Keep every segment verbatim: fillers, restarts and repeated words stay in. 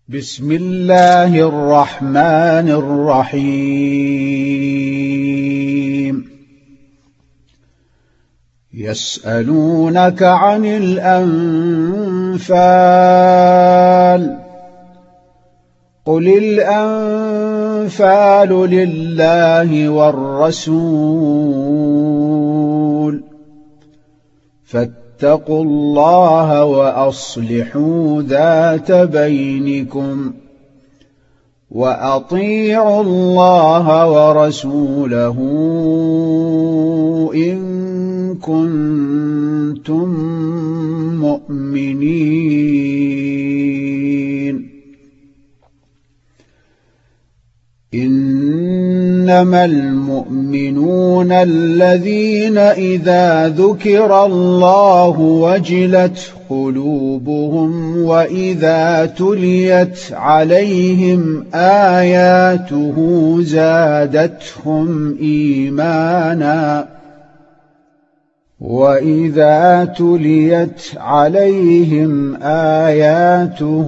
بسم الله الرحمن الرحيم يسألونك عن الأنفال قل الأنفال لله والرسول فاتقوا الله وأصلحوا ذات بينكم وأطيعوا الله ورسوله إن كنتم مؤمنين إنما المؤمنون الذين إذا ذكر الله وجلت قلوبهم وإذا تليت عليهم آياته زادتهم إيمانا وإذا تليت عليهم آياته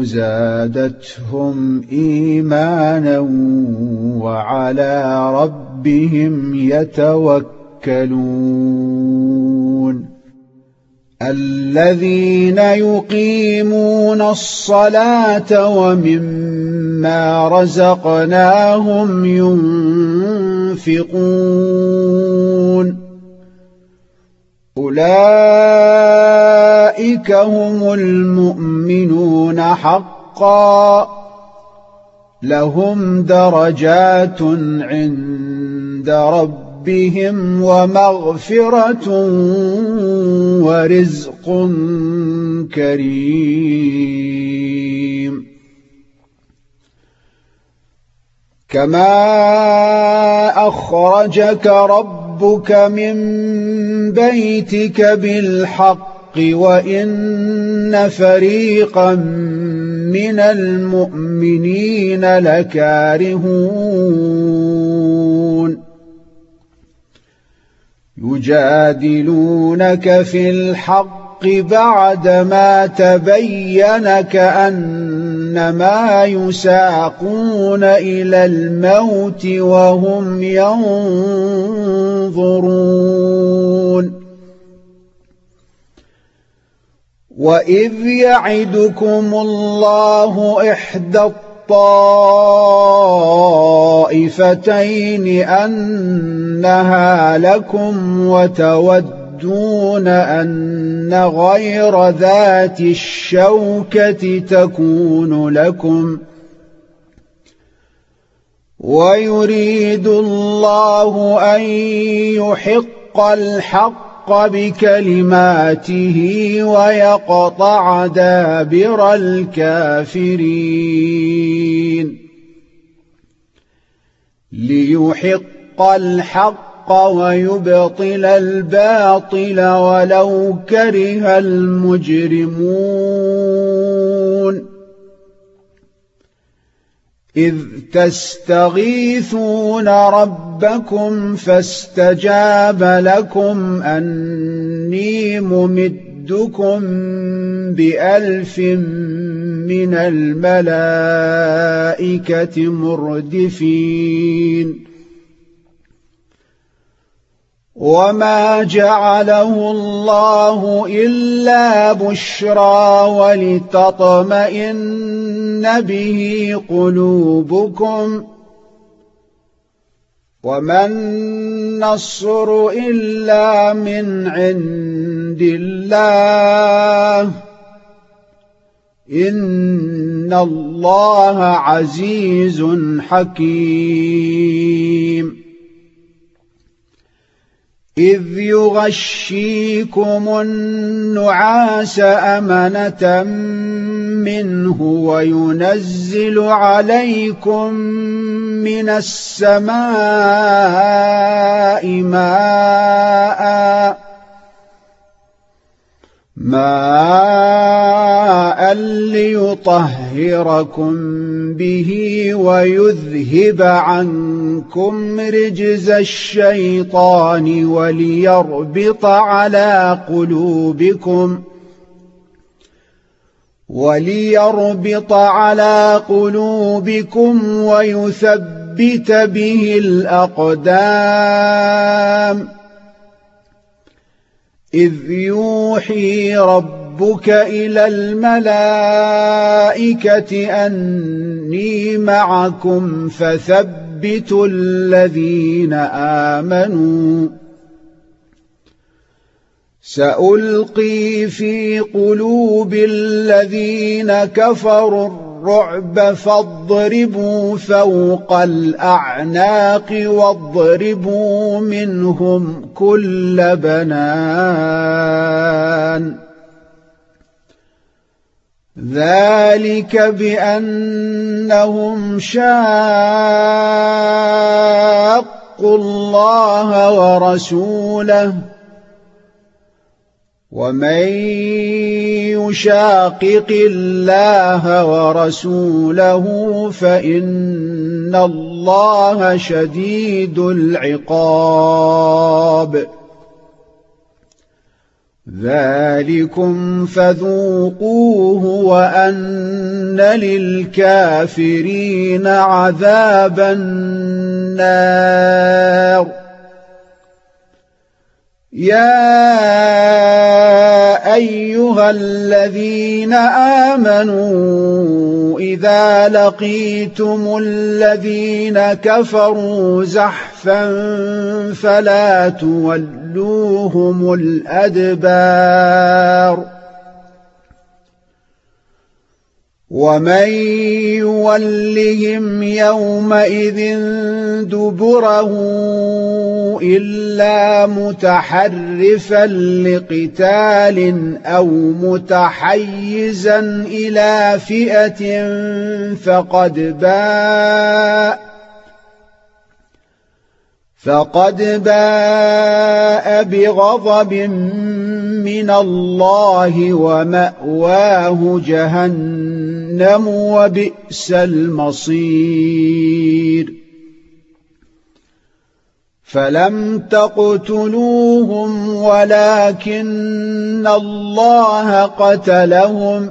زادتهم إيمانا وعلى ربهم يتوكلون الذين يقيمون الصلاة ومما رزقناهم ينفقون أولئك هم المؤمنون حقا لهم درجات عند ربهم ومغفرة ورزق كريم كما أخرجك ربك من بيتك بالحق وإن فريقا من المؤمنين لكارهون يجادلونك في الحق بعدما تبين كأنما يساقون إلى الموت وهم ينظرون وإذ يعدكم الله إحدى الطائفتين أنها لكم وتودون أن غير ذات الشوكة تكون لكم ويريد الله أن يحق الحق بكلماته ويقطع دابر الكافرين ليحق الحق ويبطل الباطل ولو كره المجرمون إذ تستغيثون ربكم فاستجاب لكم أني ممدكم بألف من الملائكة مردفين وما جعله الله إلا بشرى ولتطمئن به قلوبكم وما النصر إلا من عند الله إن الله عزيز حكيم إذ يغشيكم النعاس أمنة منه وينزل عليكم من السماء ماء ماء ليطهركم به ويذهب عنكم رجز الشيطان وليربط على قلوبكم وليربط على قلوبكم ويثبت به الأقدام إذ يوحي ربك إلى الملائكة أني معكم فثبتوا الذين آمنوا سألقي في قلوب الذين كفروا الرعب فاضربوا فوق الأعناق واضربوا منهم كل بنان ذلك بأنهم شاقوا الله ورسوله ومن يشاقق الله ورسوله فإن الله شديد العقاب ذلكم فذوقوه وأن للكافرين عذاب النار يا أيها الذين آمنوا إذا لقيتم الذين كفروا زحفا فلا تولوهم الأدبار ومن يولهم يومئذ دبره إلا متحرفا لقتال أو متحيزا إلى فئة فقد باء فقد باء بغضب من الله ومأواه جهنم وبئس المصير فلم تقتلوهم ولكن الله قتلهم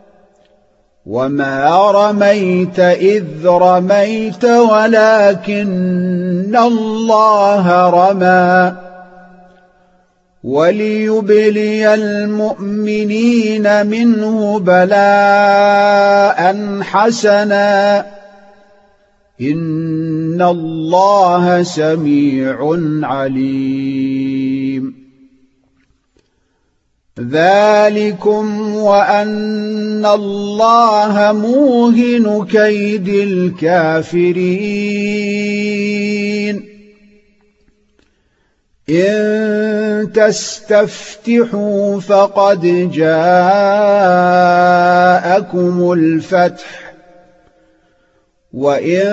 وما رميت إذ رميت ولكن الله رمى وليبلي المؤمنين منه بلاء حسنا إن الله سميع عليم ذلكم وأن الله موهن كيد الكافرين إن تستفتحوا فقد جاءكم الفتح وإن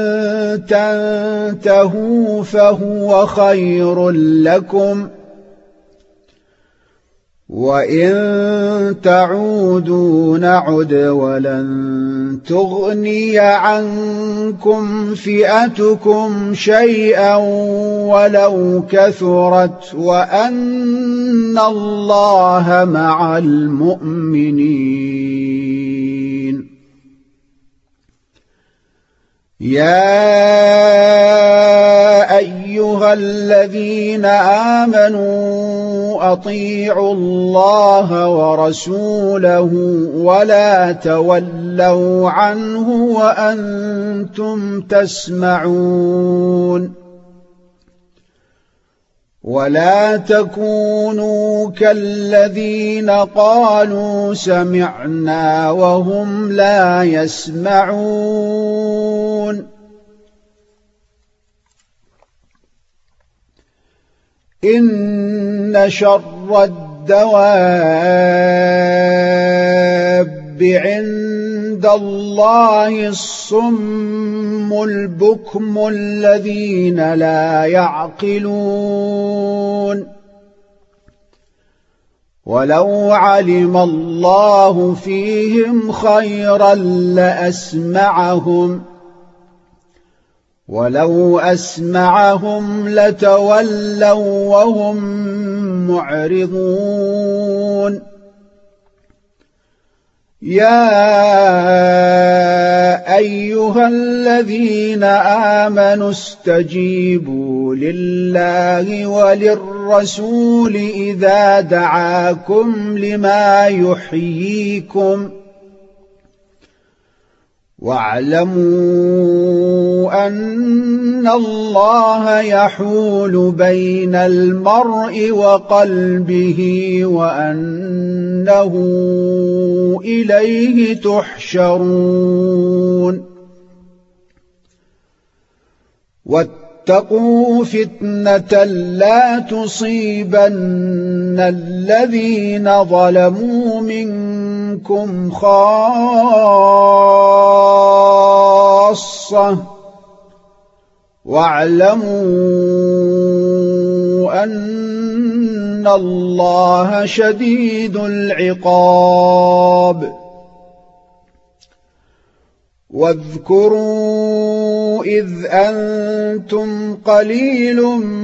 تنتهوا فهو خير لكم وإن تعودوا نعد ولن تغني عنكم فئتكم شيئا ولو كثرت وأن الله مع المؤمنين يا أيها الذين آمنوا أطيعوا الله ورسوله ولا تولوا عنه وأنتم تسمعون ولا تكونوا كالذين قالوا سمعنا وهم لا يسمعون إن شر الدواب عند الله الصم البكم الذين لا يعقلون ولو علم الله فيهم خيرا لأسمعهم ولو أسمعهم لتولوا وهم معرضون يا أيها الذين آمنوا استجيبوا لله وللرسول إذا دعاكم لما يحييكم واعلموا أن الله يحول بين المرء وقلبه وأنه إليه تحشرون واتقوا فتنة لا تصيبن الذين ظلموا منكم خاصة واعلموا أن الله شديد العقاب واذكروا إذ أنتم قليل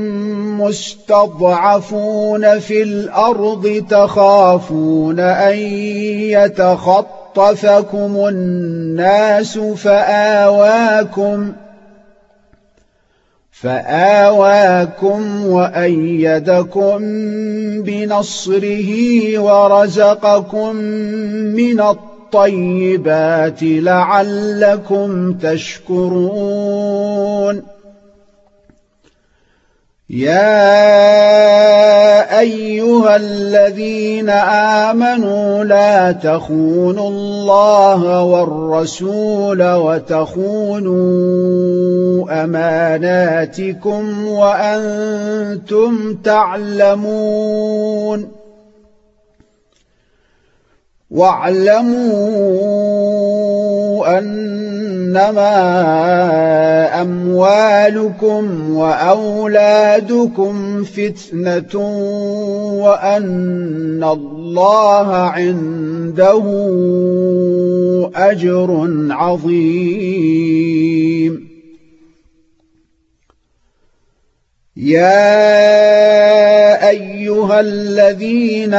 مستضعفون في الأرض تخافون أن يتخطفكم الناس فآواكم فآواكم وأيدكم بنصره ورزقكم من الطيبات لعلكم تشكرون يا أيها الذين آمنوا لا تخونوا الله والرسول وتخونوا أماناتكم وأنتم تعلمون واعلموا أنما أموالكم وأولادكم فتنة وأن الله عنده أجر عظيم يا أيها الذين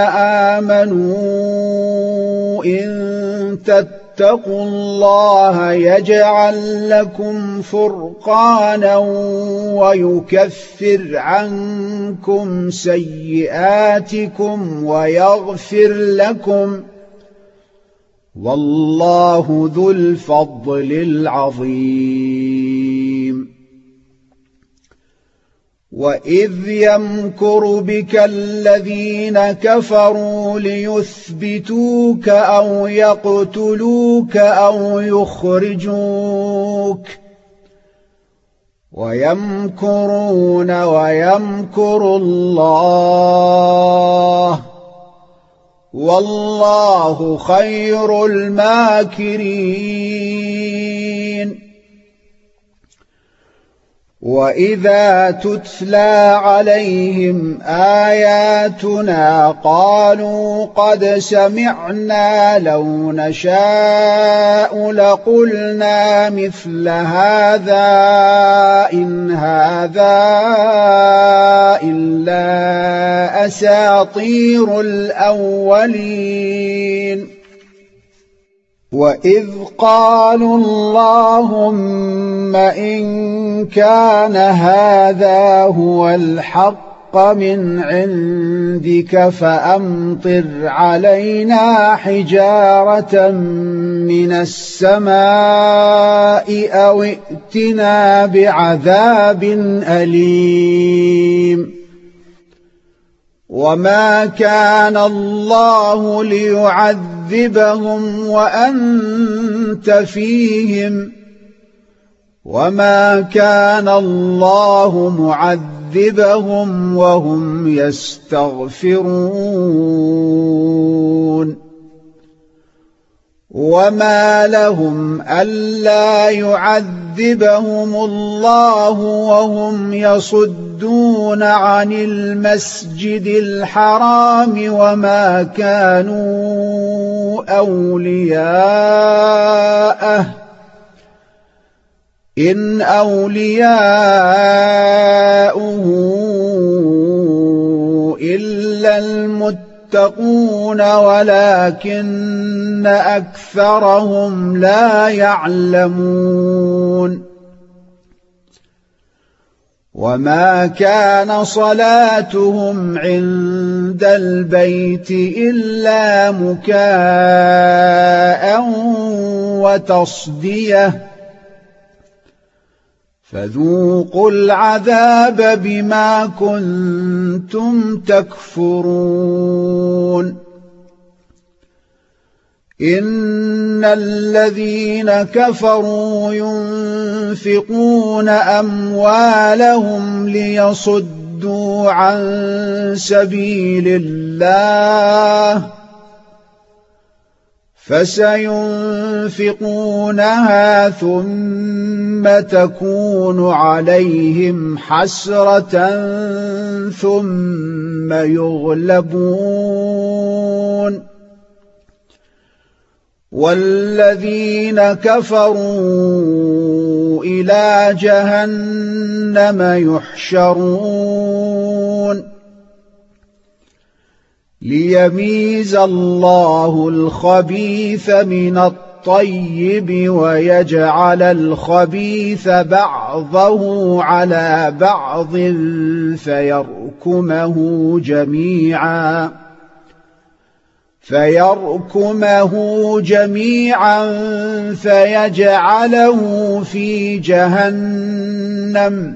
آمنوا إن تتقوا الله يجعل لكم فرقانا ويكفر عنكم سيئاتكم ويغفر لكم والله ذو الفضل العظيم وإذ يمكر بك الذين كفروا ليثبتوك أو يقتلوك أو يخرجوك ويمكرون ويمكر الله والله خير الماكرين وإذا تتلى عليهم آياتنا قالوا قد سمعنا لو نشاء لقلنا مثل هذا إن هذا إلا أساطير الأولين وإذ قالوا اللهم إن كان هذا هو الحق من عندك فأمطر علينا حجارة من السماء أو ائتنا بعذاب أليم وما كان الله ليعذبهم وأنت فيهم وما كان الله معذبهم وهم يستغفرون وما لهم ألا يعذبهم الله وهم يصدون عن المسجد الحرام وما كانوا أولياءه إن أولياؤه إلا المتقون المتقون ولكن أكثرهم لا يعلمون وما كان صلاتهم عند البيت إلا مكاء وتصدية فذوقوا العذاب بما كنتم تكفرون إن الذين كفروا ينفقون أموالهم ليصدوا عن سبيل الله فسينفقونها ثم تكون عليهم حسرة ثم يغلبون والذين كفروا إلى جهنم يحشرون ليميز الله الخبيث من الطيب ويجعل الخبيث بعضه على بعض فيركمه جميعا فيركمه جميعا فيجعله في جهنم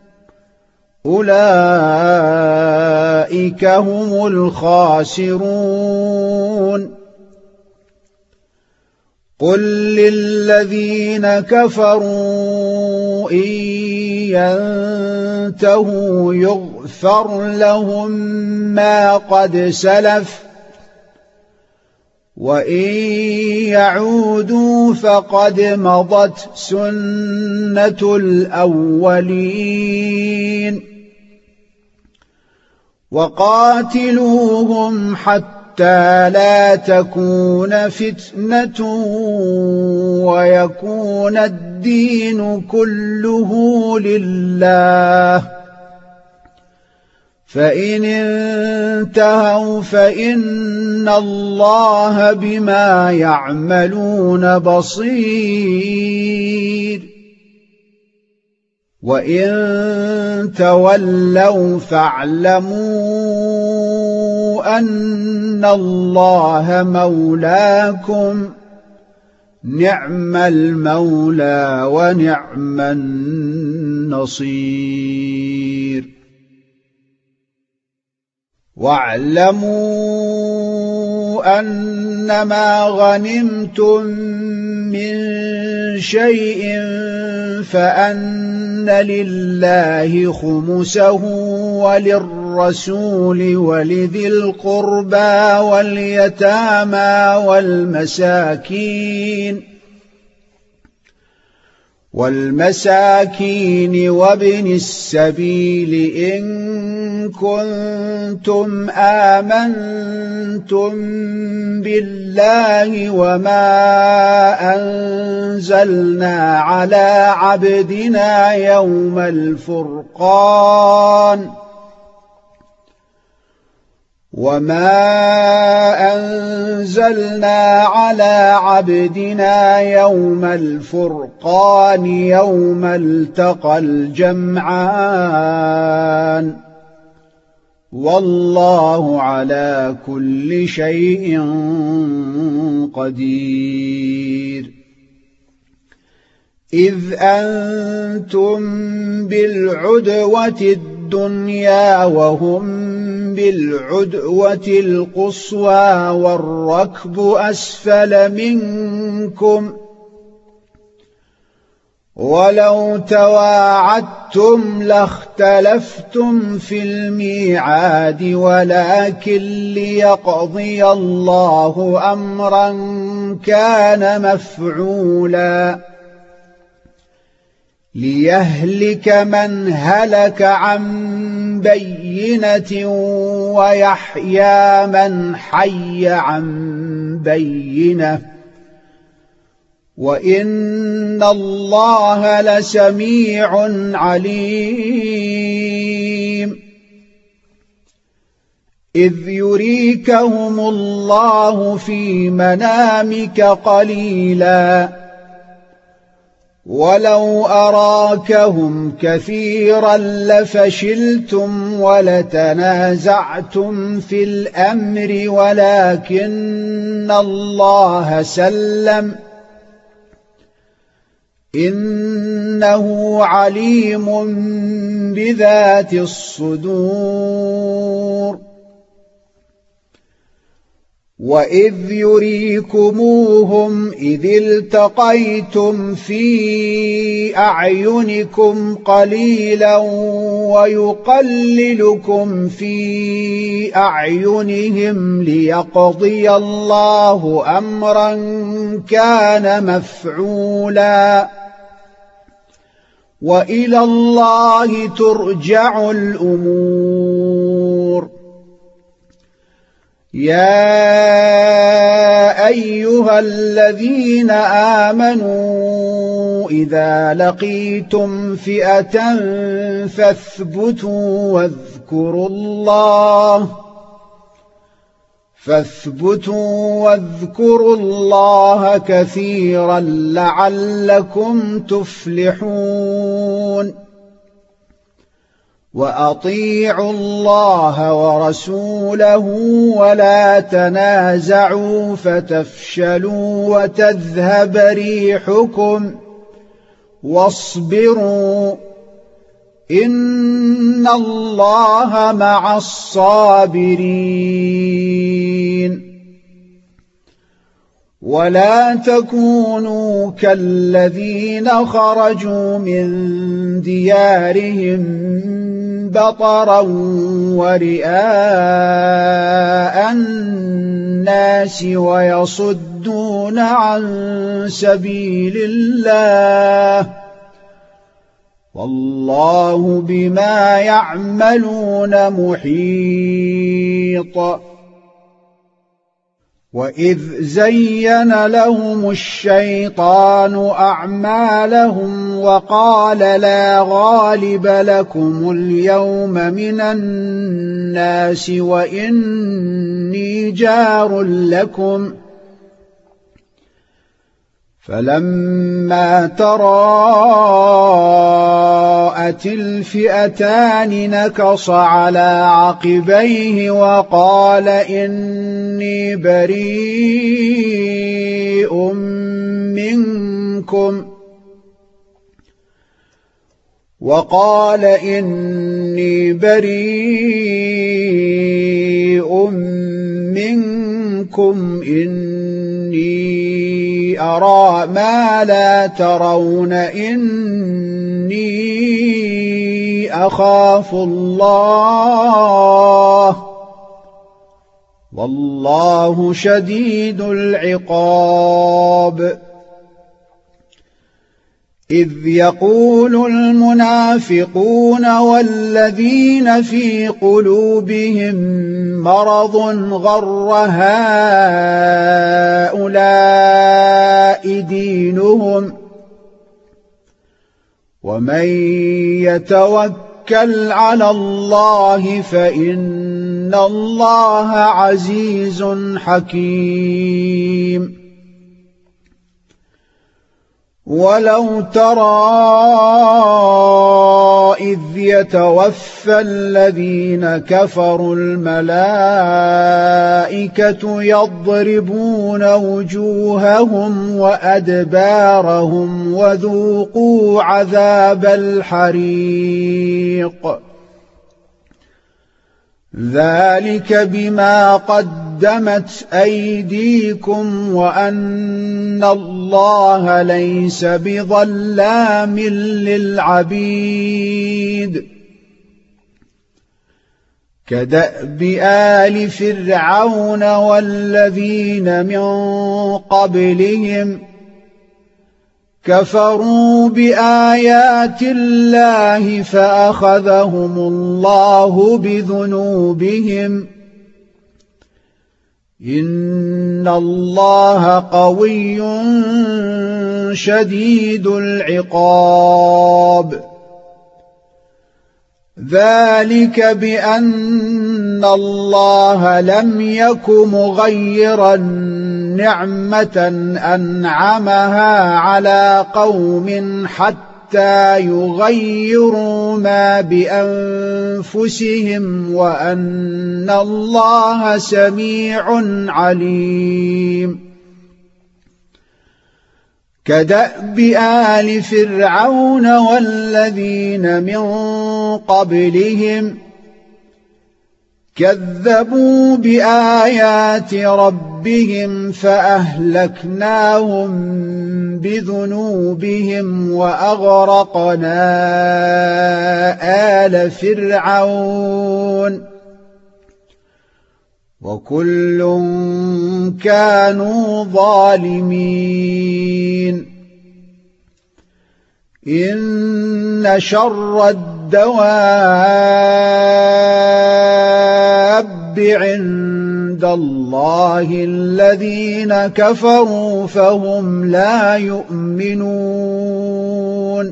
أولئك هم الخاسرون قل للذين كفروا إن ينتهوا يغفر لهم ما قد سلف وإن يعودوا فقد مضت سنة الأولين وقاتلوهم حتى لا تكون فتنة ويكون الدين كله لله فإن انتهوا فإن الله بما يعملون بصير وإن تولوا فاعلموا أن الله مولاكم نعم المولى ونعم النصير واعلموا أنما غنمتم من شيء فأن لله خمسه وللرسول ولذي القربى واليتامى والمساكين والمساكين وابن السبيل إن كنتم آمنتم بالله وما أنزلنا على عبدنا يوم الفرقان وما أنزلنا على عبدنا يوم الفرقان يوم التقى الجمعان والله على كل شيء قدير إذ أنتم بالعدوة الدنيا وهم بالعدوة القصوى والركب أسفل منكم ولو تواعدتم لاختلفتم في الميعاد ولكن ليقضي الله أمرا كان مفعولا ليهلك من هلك عن بينة ويحيى من حي عن بينة وإن الله لسميع عليم إذ يريكهم الله في منامك قليلا ولو أراكهم كثيرا لفشلتم ولتنازعتم في الأمر ولكن الله سلم إنه عليم بذات الصدور وإذ يريكموهم إذ التقيتم في أعينكم قليلا ويقللكم في أعينهم ليقضي الله أمرا كان مفعولا وإلى الله ترجع الأمور يا أيها الذين آمنوا إذا لقيتم فئة فاثبتوا واذكروا الله فاثبتوا واذكروا الله كثيرا لعلكم تفلحون وأطيعوا الله ورسوله ولا تنازعوا فتفشلوا وتذهب ريحكم واصبروا إن الله مع الصابرين ولا تكونوا كالذين خرجوا من ديارهم بطرا ورئاء الناس ويصدون عن سبيل الله والله بما يعملون محيط وإذ زين لهم الشيطان أعمالهم وقال لا غالب لكم اليوم من الناس وإني جار لكم فلما تراءت الفئتان نكص على عقبيه وقال إني بريء منكم وقال إني بريء منكم إني أرى ما لا ترون إني أخاف الله والله شديد العقاب إذ يقول المنافقون والذين في قلوبهم مرض غر هؤلاء دينهم ومن يتوكل على الله فإن الله عزيز حكيم ولو ترى إذ يتوفى الذين كفروا الملائكة يضربون وجوههم وأدبارهم وذوقوا عذاب الحريق ذلك بما قدمت أيديكم وأن الله ليس بظلام للعبيد كدأب آل فرعون والذين من قبلهم كفروا بآيات الله فأخذهم الله بذنوبهم إن الله قوي شديد العقاب ذلك بأن إن الله لم يك مغيرا نعمة أنعمها على قوم حتى يغيروا ما بأنفسهم وأن الله سميع عليم. كدأب آل فرعون والذين من قبلهم كذبوا بآيات ربهم فأهلكناهم بذنوبهم وأغرقنا آل فرعون وكل كانوا ظالمين. إن شر الدواب عند الله الذين كفروا فهم لا يؤمنون.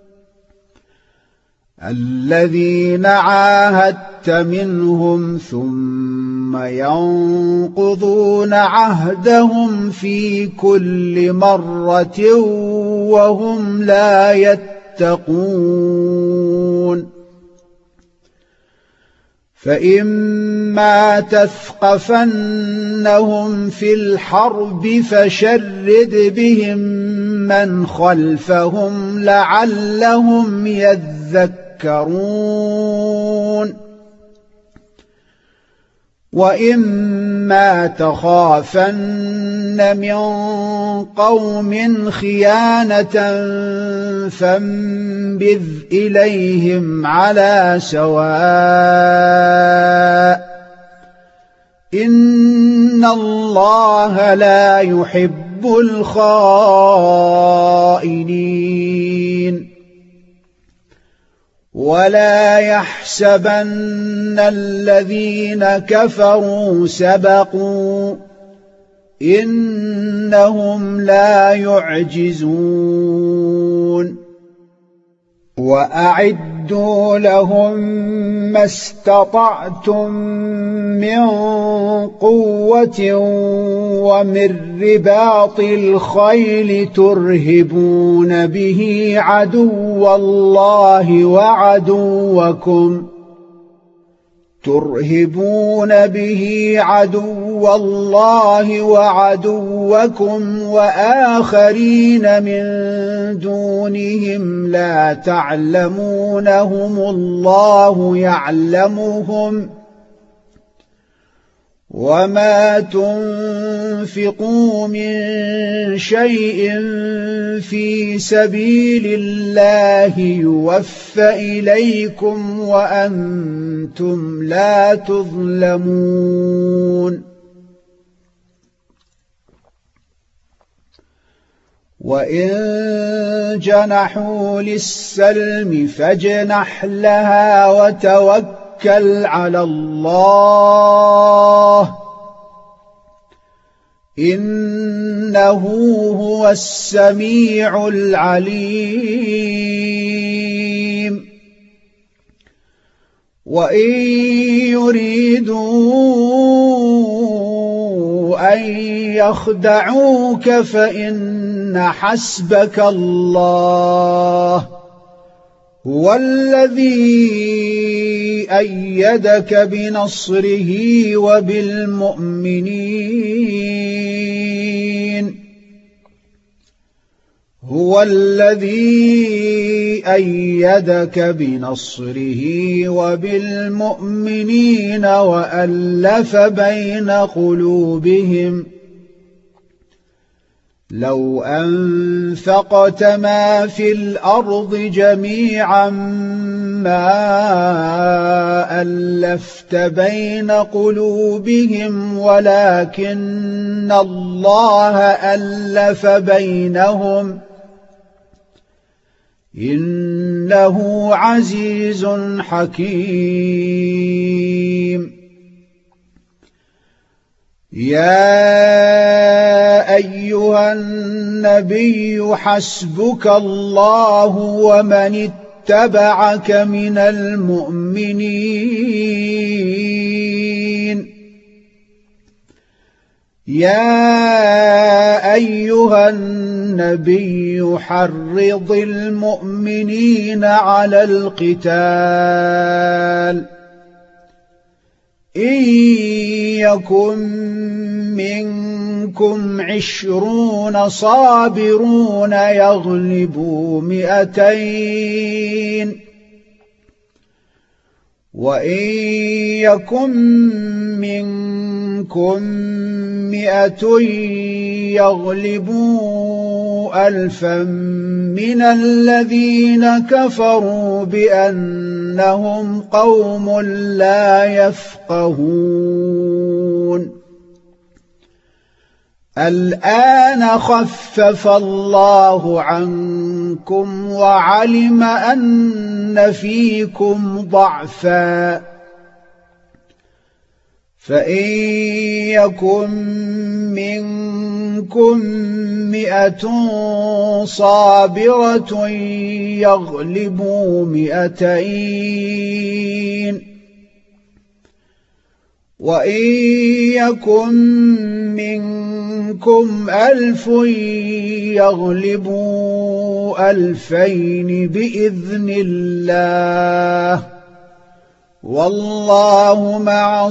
الذين عاهدت منهم ثم ينقضون عهدهم في كل مرة وهم لا يتقون. فإما تثقفنهم في الحرب فشرد بهم من خلفهم لعلهم يذكرون. وإما تخافن من قوم خيانة فانبذ إليهم على سواء إن الله لا يحب الخائنين. ولا يحسبن الذين كفروا سبقوا إنهم لا يعجزون. وأعدوا لهم ما استطعتم من قوة ومن رباط الخيل ترهبون به عدو الله وعدوكم ترهبون به عدو الله وعدوكم وآخرين من دونهم لا تعلمونهم الله يعلمهم. وما تنفقوا من شيء في سبيل الله يوفى إليكم وأنتم لا تظلمون. وإن جنحوا للسلم فاجنح لها وتوكل على الله إنه هو السميع العليم. وإن يريدوا أن يخدعوك فإن حسبك الله هو الذي أيدك بنصره وبالمؤمنين هو الذي أيدك بنصره وبالمؤمنين وألف بين قلوبهم لو أنفقت ما في الأرض جميعا ما ألفت بين قلوبهم ولكن الله ألف بينهم إنه عزيز حكيم. يا أيها النبي حسبك الله ومن اتبعك من المؤمنين يا أيها النبي حرض المؤمنين على القتال إن يكن منكم عشرون صابرون يغلبوا مئتين وإن يكن منكم مئة يغلبوا ألفا من الذين كفروا بأنهم قوم لا يفقهون الآن خفف الله عنكم وعلم أن فيكم ضعفا فإن يكن منكم مئة صابرة يغلبوا مئتين وإن يكن منكم ألف يغلبوا ألفين بإذن الله والله مع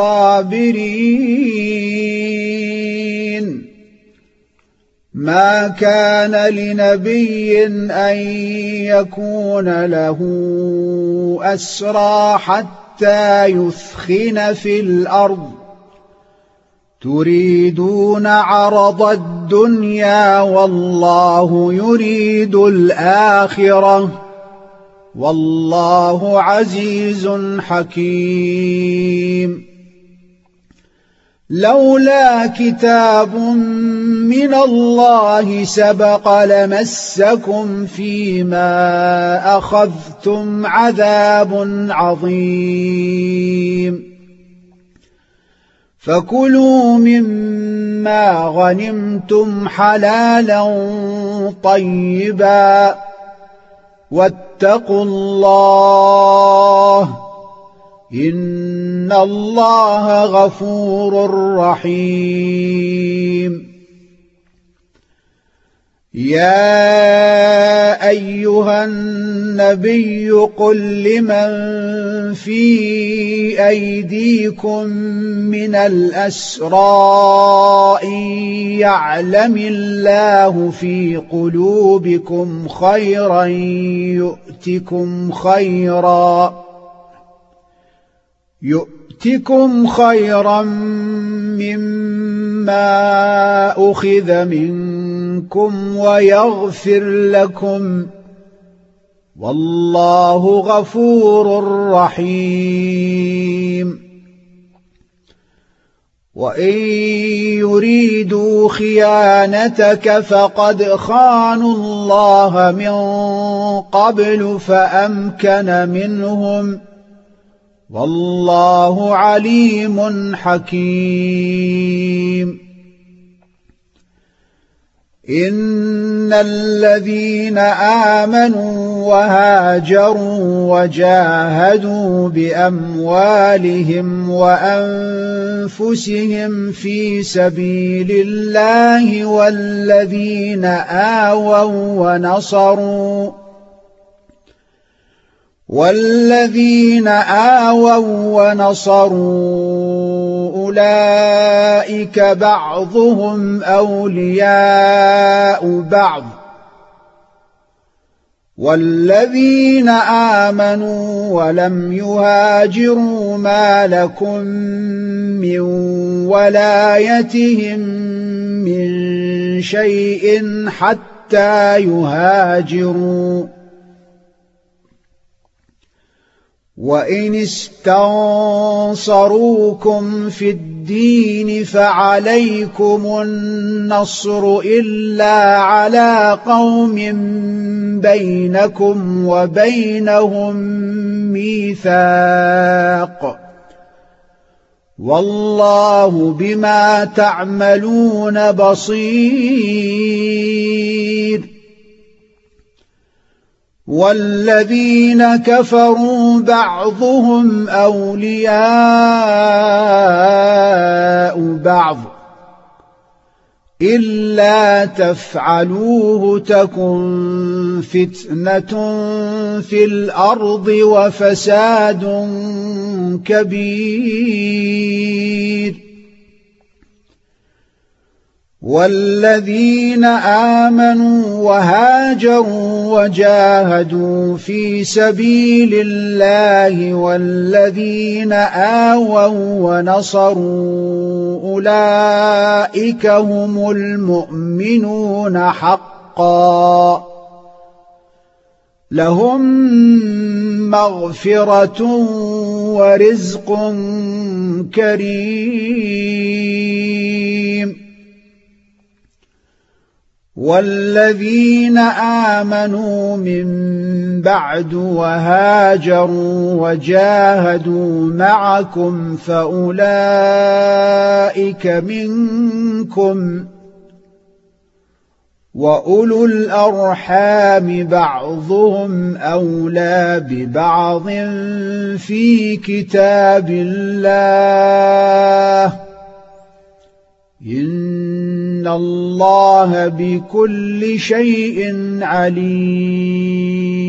الصابرين ما كان لنبي أن يكون له أسرى حتى يثخن في الأرض تريدون عرض الدنيا والله يريد الآخرة والله عزيز حكيم لولا كتاب من الله سبق لمسكم فيما أخذتم عذاب عظيم فكلوا مما غنمتم حلالا طيبا واتقوا الله إن الله غفور رحيم يا أيها النبي قل لمن في أيديكم من الأسرى إن يعلم الله في قلوبكم خيرا يؤتكم خيرا يؤتكم خيرا مما أخذ منكم ويغفر لكم والله غفور رحيم وإن يريدوا خيانتك فقد خانوا الله من قبل فأمكن منهم والله عليم حكيم إن الذين آمنوا وهاجروا وجاهدوا بأموالهم وأنفسهم في سبيل الله والذين آووا ونصروا والذين آووا ونصروا أولئك بعضهم أولياء بعض والذين آمنوا ولم يهاجروا ما لكم من ولايتهم من شيء حتى يهاجروا وإن استنصروكم في الدين فعليكم النصر إلا على قوم بينكم وبينهم ميثاق والله بما تعملون بصير والذين كفروا بعضهم أولياء بعض إلا تفعلوه تكن فتنة في الأرض وفساد كبير والذين آمنوا وهاجروا وجاهدوا في سبيل الله والذين آووا ونصروا أولئك هم المؤمنون حقا لهم مغفرة ورزق كريم والذين آمنوا من بعد وهاجروا وجاهدوا معكم فأولئك منكم وأولو الأرحام بعضهم أولى ببعض في كتاب الله إن الله بكل شيء عليم